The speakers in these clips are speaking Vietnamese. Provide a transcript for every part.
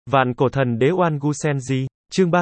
Vạn cổ thần đế Oan Gu Senji, chương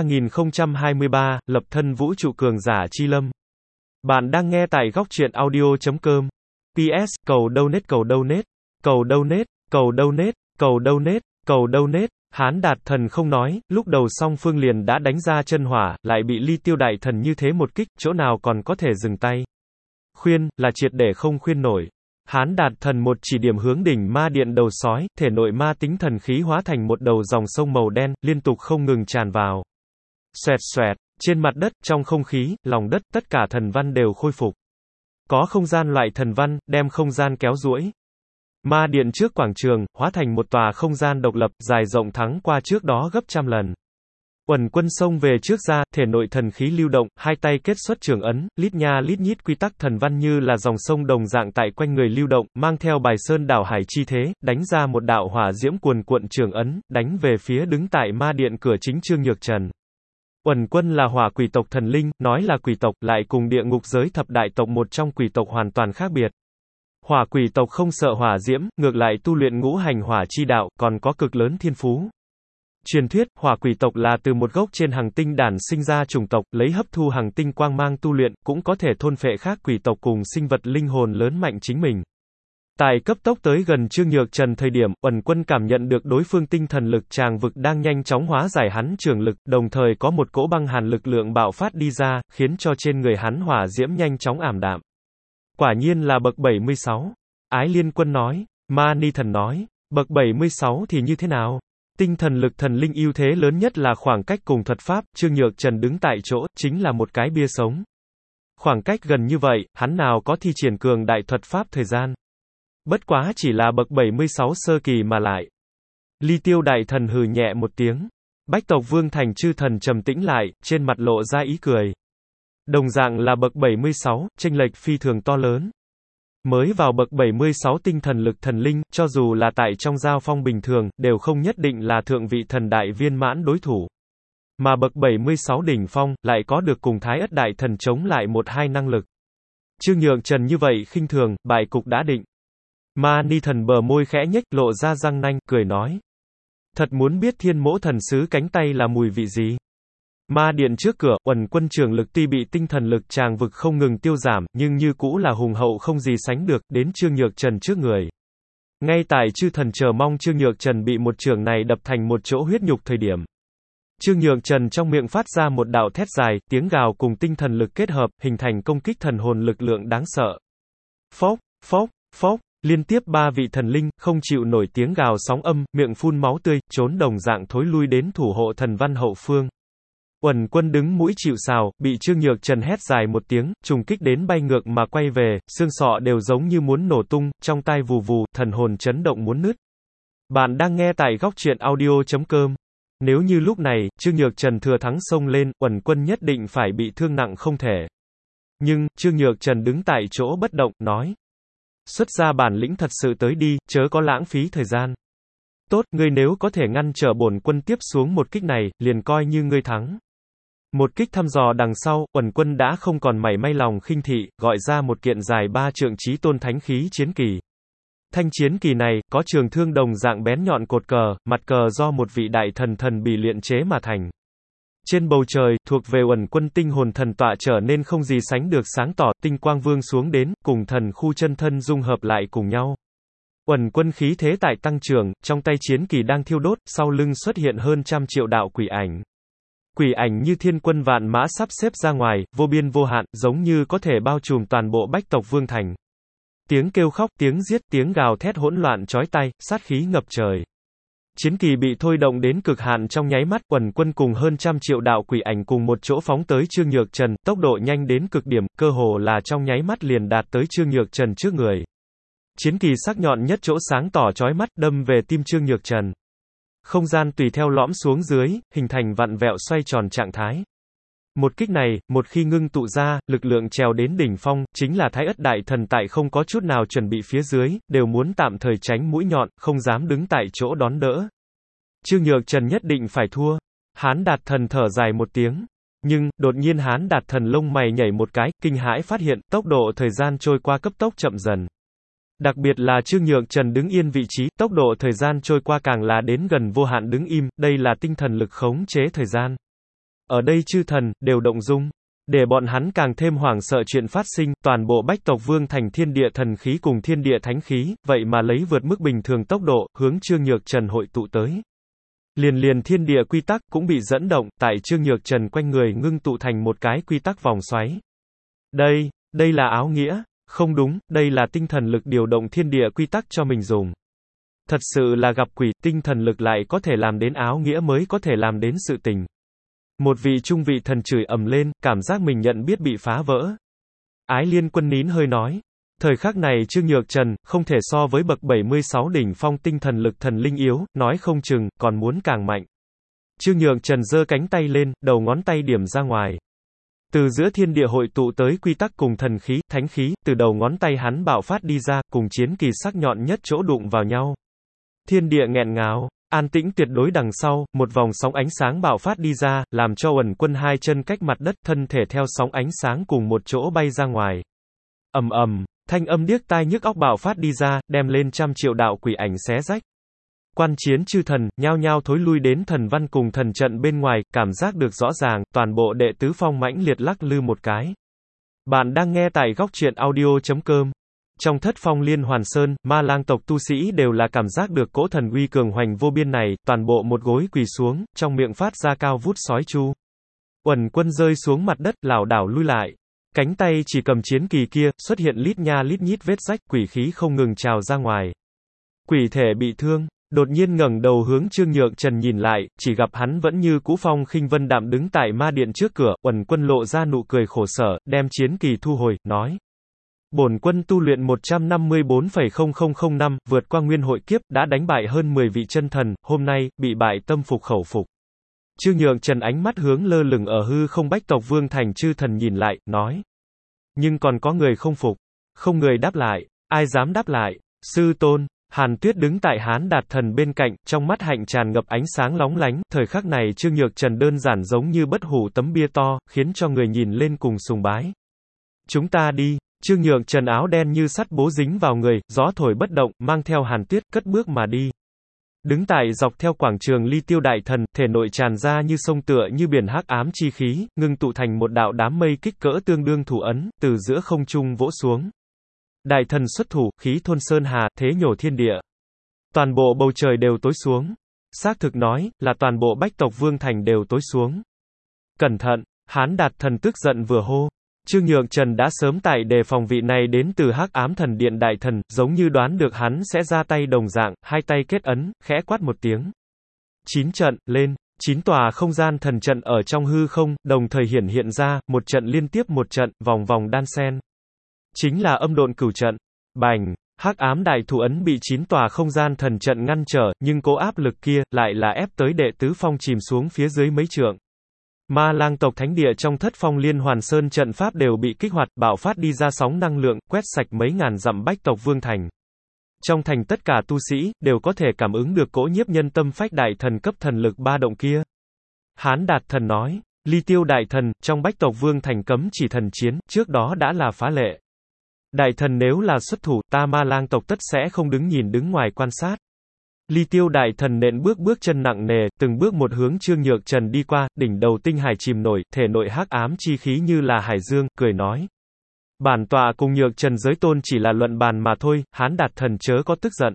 3023, lập thân vũ trụ cường giả chi lâm. Bạn đang nghe tại góc truyện audio.com. PS, cầu donate, cầu donate, cầu donate, cầu donate, cầu donate, cầu donate. Hán Đạt Thần không nói, lúc đầu song phương liền đã đánh ra chân hỏa, lại bị Ly Tiêu Đại Thần như thế một kích, chỗ nào còn có thể dừng tay. Khuyên, là triệt để không khuyên nổi. Hán Đạt Thần một chỉ điểm hướng đỉnh ma điện đầu sói, thể nội ma tính thần khí hóa thành một đầu dòng sông màu đen, liên tục không ngừng tràn vào. Xoẹt xoẹt, trên mặt đất, trong không khí, lòng đất, tất cả thần văn đều khôi phục. Có không gian loại thần văn, đem không gian kéo duỗi. Ma điện trước quảng trường, hóa thành một tòa không gian độc lập, dài rộng thắng qua trước đó gấp trăm lần. Uẩn Quân xông về trước ra, thể nội thần khí lưu động, hai tay kết xuất trường ấn, lít nha lít nhít quy tắc thần văn như là dòng sông đồng dạng tại quanh người lưu động, mang theo bài sơn đảo hải chi thế, đánh ra một đạo hỏa diễm cuồn cuộn trường ấn, đánh về phía đứng tại ma điện cửa chính Trương Nhược Trần. Uẩn Quân là hỏa quỷ tộc thần linh, nói là quỷ tộc, lại cùng địa ngục giới thập đại tộc một trong quỷ tộc hoàn toàn khác biệt. Hỏa quỷ tộc không sợ hỏa diễm, ngược lại tu luyện ngũ hành hỏa chi đạo, còn có cực lớn thiên phú. Truyền thuyết, hỏa quỷ tộc là từ một gốc trên hành tinh đản sinh ra chủng tộc, lấy hấp thu hành tinh quang mang tu luyện, cũng có thể thôn phệ khác quỷ tộc cùng sinh vật linh hồn lớn mạnh chính mình. Tại cấp tốc tới gần Trương Nhược Trần thời điểm, Uẩn Quân cảm nhận được đối phương tinh thần lực tràng vực đang nhanh chóng hóa giải hắn trường lực, đồng thời có một cỗ băng hàn lực lượng bạo phát đi ra, khiến cho trên người hắn hỏa diễm nhanh chóng ảm đạm. Quả nhiên là bậc 76. Ái Liên Quân nói. Ma Ni Thần nói. Bậc 76 thì như thế nào? Tinh thần lực thần linh ưu thế lớn nhất là khoảng cách cùng thuật pháp, Trương Nhược Trần đứng tại chỗ, chính là một cái bia sống. Khoảng cách gần như vậy, hắn nào có thi triển cường đại thuật pháp thời gian. Bất quá chỉ là bậc 76 sơ kỳ mà lại. Ly Tiêu Đại Thần hừ nhẹ một tiếng. Bách tộc Vương Thành chư thần trầm tĩnh lại, trên mặt lộ ra ý cười. Đồng dạng là bậc 76, chênh lệch phi thường to lớn. Mới vào bậc 76 tinh thần lực thần linh, cho dù là tại trong giao phong bình thường, đều không nhất định là thượng vị thần đại viên mãn đối thủ. Mà bậc 76 đỉnh phong, lại có được cùng Thái Ất Đại Thần chống lại một hai năng lực. Trương Nhược Trần như vậy khinh thường, bại cục đã định. Ma Ni Thần bờ môi khẽ nhếch, lộ ra răng nanh, cười nói. Thật muốn biết Thiên Mỗ Thần Sứ cánh tay là mùi vị gì? Ma điện trước cửa, Uẩn Quân trường lực tuy bị tinh thần lực tràng vực không ngừng tiêu giảm, nhưng như cũ là hùng hậu không gì sánh được, đến Trương Nhược Trần trước người. Ngay tại chư thần chờ mong Trương Nhược Trần bị một trường này đập thành một chỗ huyết nhục thời điểm. Trương Nhược Trần trong miệng phát ra một đạo thét dài, tiếng gào cùng tinh thần lực kết hợp, hình thành công kích thần hồn lực lượng đáng sợ. Phốc, phốc, phốc, liên tiếp ba vị thần linh, không chịu nổi tiếng gào sóng âm, miệng phun máu tươi, trốn đồng dạng thối lui đến thủ hộ thần văn hậu phương. Uẩn Quân đứng mũi chịu sào, bị Trương Nhược Trần hét dài một tiếng, trùng kích đến bay ngược mà quay về, xương sọ đều giống như muốn nổ tung, trong tai vù vù, thần hồn chấn động muốn nứt. Bạn đang nghe tại góc truyện audio.com. Nếu như lúc này, Trương Nhược Trần thừa thắng xông lên, Uẩn Quân nhất định phải bị thương nặng không thể. Nhưng, Trương Nhược Trần đứng tại chỗ bất động, nói. Xuất ra bản lĩnh thật sự tới đi, chớ có lãng phí thời gian. Tốt, ngươi nếu có thể ngăn trở bổn quân tiếp xuống một kích này, liền coi như ngươi thắng. Một kích thăm dò đằng sau, Uẩn Quân đã không còn mảy may lòng khinh thị, gọi ra một kiện dài 3 trượng chí tôn thánh khí chiến kỳ. Thanh chiến kỳ này, có trường thương đồng dạng bén nhọn cột cờ, mặt cờ do một vị đại thần thần bì luyện chế mà thành. Trên bầu trời, thuộc về Uẩn Quân tinh hồn thần tọa trở nên không gì sánh được sáng tỏ, tinh quang vương xuống đến, cùng thần khu chân thân dung hợp lại cùng nhau. Uẩn Quân khí thế tại tăng trưởng, trong tay chiến kỳ đang thiêu đốt, sau lưng xuất hiện hơn 100 triệu đạo quỷ ảnh. Quỷ ảnh như thiên quân vạn mã sắp xếp ra ngoài, vô biên vô hạn, giống như có thể bao trùm toàn bộ Bách tộc Vương Thành. Tiếng kêu khóc, tiếng giết, tiếng gào thét hỗn loạn chói tai, sát khí ngập trời. Chiến kỳ bị thôi động đến cực hạn trong nháy mắt, Uẩn Quân cùng hơn 100 triệu đạo quỷ ảnh cùng một chỗ phóng tới Trương Nhược Trần, tốc độ nhanh đến cực điểm, cơ hồ là trong nháy mắt liền đạt tới Trương Nhược Trần trước người. Chiến kỳ sắc nhọn nhất chỗ sáng tỏ chói mắt, đâm về tim Trương Nhược Trần. Không gian tùy theo lõm xuống dưới, hình thành vặn vẹo xoay tròn trạng thái. Một kích này, một khi ngưng tụ ra, lực lượng trèo đến đỉnh phong, chính là Thái Ất Đại Thần tại không có chút nào chuẩn bị phía dưới, đều muốn tạm thời tránh mũi nhọn, không dám đứng tại chỗ đón đỡ. Trương Nhược Trần nhất định phải thua. Hán Đạt Thần thở dài một tiếng. Nhưng, đột nhiên Hán Đạt Thần lông mày nhảy một cái, kinh hãi phát hiện, tốc độ thời gian trôi qua cấp tốc chậm dần. Đặc biệt là Trương Nhược Trần đứng yên vị trí, tốc độ thời gian trôi qua càng là đến gần vô hạn đứng im, đây là tinh thần lực khống chế thời gian. Ở đây chư thần, đều động dung. Để bọn hắn càng thêm hoảng sợ chuyện phát sinh, toàn bộ Bách tộc Vương thành thiên địa thần khí cùng thiên địa thánh khí, vậy mà lấy vượt mức bình thường tốc độ, hướng Trương Nhược Trần hội tụ tới. Liền thiên địa quy tắc cũng bị dẫn động, tại Trương Nhược Trần quanh người ngưng tụ thành một cái quy tắc vòng xoáy. Đây là áo nghĩa, không đúng, đây là tinh thần lực điều động thiên địa quy tắc cho mình dùng. Thật sự là gặp quỷ, tinh thần lực lại có thể làm đến áo nghĩa mới có thể làm đến sự tình. Một vị trung vị thần chửi ầm lên, cảm giác mình nhận biết bị phá vỡ. Ái Liên Quân nín hơi nói. Thời khắc này Trương Nhược Trần, không thể so với bậc 76 đỉnh phong tinh thần lực thần linh yếu, nói không chừng, còn muốn càng mạnh. Trương Nhược Trần giơ cánh tay lên, đầu ngón tay điểm ra ngoài. Từ giữa thiên địa hội tụ tới quy tắc cùng thần khí, thánh khí, từ đầu ngón tay hắn bạo phát đi ra, cùng chiến kỳ sắc nhọn nhất chỗ đụng vào nhau. Thiên địa nghẹn ngào, an tĩnh tuyệt đối đằng sau, một vòng sóng ánh sáng bạo phát đi ra, làm cho Uẩn Quân hai chân cách mặt đất, thân thể theo sóng ánh sáng cùng một chỗ bay ra ngoài. Ầm ầm, thanh âm điếc tai nhức óc bạo phát đi ra, đem lên trăm triệu đạo quỷ ảnh xé rách. Quan chiến chư thần, nhao nhao thối lui đến thần văn cùng thần trận bên ngoài, cảm giác được rõ ràng, toàn bộ đệ tứ phong mãnh liệt lắc lư một cái. Bạn đang nghe tại góc truyện audio.com. Trong thất phong liên hoàn sơn, ma lang tộc tu sĩ đều là cảm giác được cỗ thần uy cường hoành vô biên này, toàn bộ một gối quỳ xuống, trong miệng phát ra cao vút sói chu. Uẩn Quân rơi xuống mặt đất, lảo đảo lui lại. Cánh tay chỉ cầm chiến kỳ kia, xuất hiện lít nha lít nhít vết rách, quỷ khí không ngừng trào ra ngoài. Quỷ thể bị thương, đột nhiên ngẩng đầu hướng Trương Nhược Trần nhìn lại, chỉ gặp hắn vẫn như cũ phong khinh vân đạm đứng tại ma điện trước cửa, Uẩn Quân lộ ra nụ cười khổ sở, đem chiến kỳ thu hồi, nói. Bổn quân tu luyện 154,0005, năm, vượt qua nguyên hội kiếp, đã đánh bại hơn 10 vị chân thần, hôm nay, bị bại tâm phục khẩu phục. Trương Nhược Trần ánh mắt hướng lơ lửng ở hư không Bách tộc Vương thành chư thần nhìn lại, nói. Nhưng còn có người không phục. Không người đáp lại. Ai dám đáp lại? Sư tôn. Hàn Tuyết đứng tại Hán Đạt Thần bên cạnh, trong mắt hạnh tràn ngập ánh sáng lóng lánh, thời khắc này Trương Nhược Trần đơn giản giống như bất hủ tấm bia to, khiến cho người nhìn lên cùng sùng bái. Chúng ta đi. Trương Nhược Trần áo đen như sắt bố dính vào người, gió thổi bất động, mang theo Hàn Tuyết, cất bước mà đi. Đứng tại dọc theo quảng trường Ly Tiêu Đại Thần, thể nội tràn ra như sông tựa như biển hắc ám chi khí, ngưng tụ thành một đạo đám mây kích cỡ tương đương thủ ấn, từ giữa không trung vỗ xuống. Đại thần xuất thủ, khí thôn sơn hà, thế nhổ thiên địa. Toàn bộ bầu trời đều tối xuống. Xác thực nói, là toàn bộ Bách tộc Vương thành đều tối xuống. Cẩn thận, Hán Đạt Thần tức giận vừa hô. Trương Nhược Trần đã sớm tại đề phòng vị này đến từ hắc ám thần điện đại thần, giống như đoán được hắn sẽ ra tay đồng dạng, hai tay kết ấn, khẽ quát một tiếng. 9 trận, lên, 9 tòa không gian thần trận ở trong hư không, đồng thời hiện ra, một trận liên tiếp một trận, vòng vòng đan xen. Chính là âm độn cửu trận. Bành, hắc ám đại thủ ấn bị 9 tòa không gian thần trận ngăn trở, nhưng cố áp lực kia, lại là ép tới đệ tứ phong chìm xuống phía dưới mấy trượng. Ma lang tộc thánh địa trong thất phong liên hoàn sơn trận pháp đều bị kích hoạt, bạo phát đi ra sóng năng lượng, quét sạch mấy ngàn dặm Bách tộc Vương thành. Trong thành tất cả tu sĩ, đều có thể cảm ứng được cỗ nhiếp nhân tâm phách đại thần cấp thần lực ba động kia. Hán Đạt Thần nói, Ly Tiêu Đại Thần, trong Bách tộc Vương thành cấm chỉ thần chiến, trước đó đã là phá lệ. Đại thần nếu là xuất thủ, ta ma lang tộc tất sẽ không đứng nhìn đứng ngoài quan sát. Ly Tiêu Đại Thần nện bước chân nặng nề, từng bước một hướng Trương Nhược Trần đi qua, đỉnh đầu tinh hải chìm nổi, thể nội hắc ám chi khí như là hải dương, cười nói. Bản tọa cùng Nhược Trần giới tôn chỉ là luận bàn mà thôi, Hán Đạt Thần chớ có tức giận.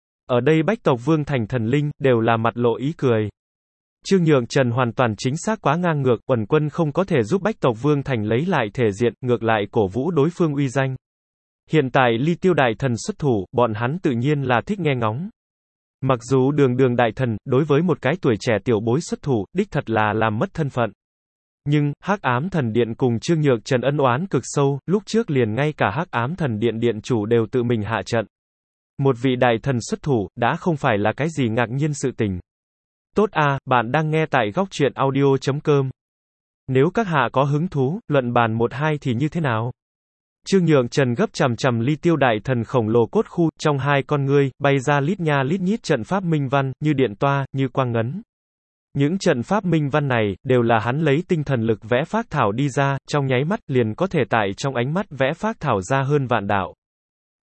Ở đây Bách tộc Vương thành thần linh, đều là mặt lộ ý cười. Trương Nhược Trần hoàn toàn chính xác quá ngang ngược, Uẩn Quân không có thể giúp Bách tộc Vương thành lấy lại thể diện, ngược lại cổ vũ đối phương uy danh. Hiện tại Ly Tiêu Đại Thần xuất thủ, bọn hắn tự nhiên là thích nghe ngóng. Mặc dù đường đại thần, đối với một cái tuổi trẻ tiểu bối xuất thủ, đích thật là làm mất thân phận. Nhưng, hắc ám thần điện cùng Trương Nhược Trần ân oán cực sâu, lúc trước liền ngay cả hắc ám thần điện điện chủ đều tự mình hạ trận. Một vị đại thần xuất thủ, đã không phải là cái gì ngạc nhiên sự tình. Tốt a, bạn đang nghe tại góc truyện audio.com. Nếu các hạ có hứng thú, luận bàn 1-2 thì như thế nào? Trương Nhược Trần gấp chằm Ly Tiêu Đại Thần khổng lồ cốt khu, trong hai con ngươi, bay ra lít nha lít nhít trận pháp minh văn, như điện toa, như quang ngấn. Những trận pháp minh văn này, đều là hắn lấy tinh thần lực vẽ phác thảo đi ra, trong nháy mắt, liền có thể tại trong ánh mắt vẽ phác thảo ra hơn vạn đạo.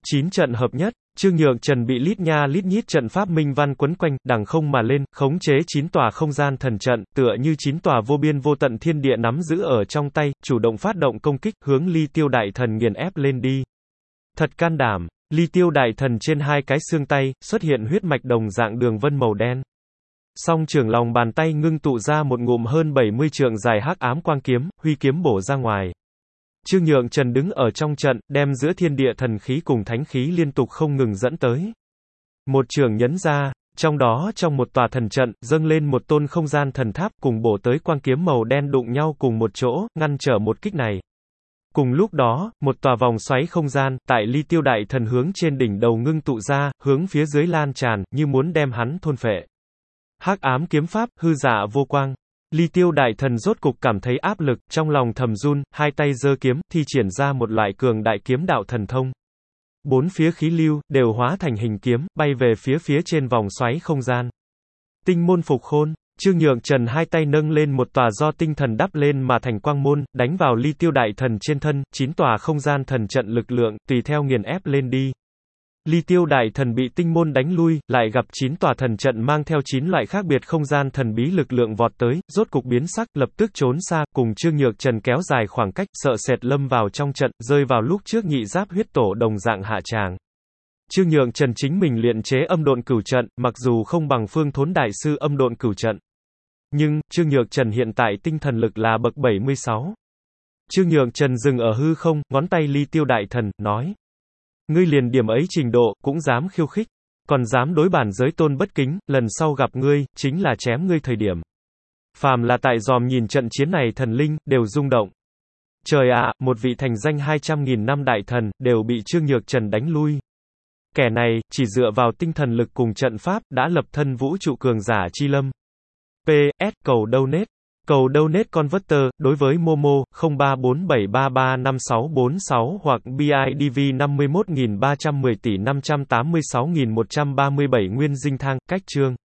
9 trận hợp nhất, Trương Nhượng Trần bị lít nha lít nhít trận pháp minh văn quấn quanh, đằng không mà lên, khống chế 9 tòa không gian thần trận, tựa như 9 tòa vô biên vô tận thiên địa nắm giữ ở trong tay, chủ động phát động công kích, hướng Ly Tiêu Đại Thần nghiền ép lên đi. Thật can đảm, Ly Tiêu Đại Thần trên hai cái xương tay, xuất hiện huyết mạch đồng dạng đường vân màu đen. Song trưởng lòng bàn tay ngưng tụ ra một ngụm hơn 70 trượng dài hắc ám quang kiếm, huy kiếm bổ ra ngoài. Trương Nhượng Trần đứng ở trong trận, đem giữa thiên địa thần khí cùng thánh khí liên tục không ngừng dẫn tới. Một trường nhấn ra, trong đó trong một tòa thần trận, dâng lên một tôn không gian thần tháp cùng bổ tới quang kiếm màu đen đụng nhau cùng một chỗ, ngăn trở một kích này. Cùng lúc đó, một tòa vòng xoáy không gian, tại Ly Tiêu Đại Thần hướng trên đỉnh đầu ngưng tụ ra, hướng phía dưới lan tràn, như muốn đem hắn thôn phệ. Hắc ám kiếm pháp, hư giả vô quang. Ly Tiêu Đại Thần rốt cục cảm thấy áp lực, trong lòng thầm run, hai tay giơ kiếm, thi triển ra một loại cường đại kiếm đạo thần thông. Bốn phía khí lưu, đều hóa thành hình kiếm, bay về phía trên vòng xoáy không gian. Tinh môn phục khôn, Trương Nhượng Trần hai tay nâng lên một tòa do tinh thần đắp lên mà thành quang môn, đánh vào Ly Tiêu Đại Thần trên thân, 9 tòa không gian thần trận lực lượng, tùy theo nghiền ép lên đi. Ly Tiêu Đại Thần bị tinh môn đánh lui, lại gặp 9 tòa thần trận mang theo 9 loại khác biệt không gian thần bí lực lượng vọt tới, rốt cục biến sắc, lập tức trốn xa, cùng Trương Nhượng Trần kéo dài khoảng cách, sợ sệt lâm vào trong trận, rơi vào lúc trước nhị giáp huyết tổ đồng dạng hạ tràng. Trương Nhượng Trần chính mình luyện chế âm độn cửu trận, mặc dù không bằng Phương Thốn đại sư âm độn cửu trận. Nhưng, Trương Nhượng Trần hiện tại tinh thần lực là bậc 76. Trương Nhượng Trần dừng ở hư không, ngón tay Ly Tiêu Đại Thần, nói. Ngươi liền điểm ấy trình độ, cũng dám khiêu khích. Còn dám đối bản giới tôn bất kính, lần sau gặp ngươi, chính là chém ngươi thời điểm. Phàm là tại dòm nhìn trận chiến này thần linh, đều rung động. Trời ạ, một vị thành danh 200.000 năm đại thần, đều bị Trương Nhượng Trần đánh lui. Kẻ này, chỉ dựa vào tinh thần lực cùng trận pháp, đã lập thân vũ trụ cường giả chi lâm. PS, cầu donate. Cầu donate converter, đối với Momo, 0347335646 hoặc BIDV 51310 tỷ 586137 Nguyên Dinh Thang, cách chương.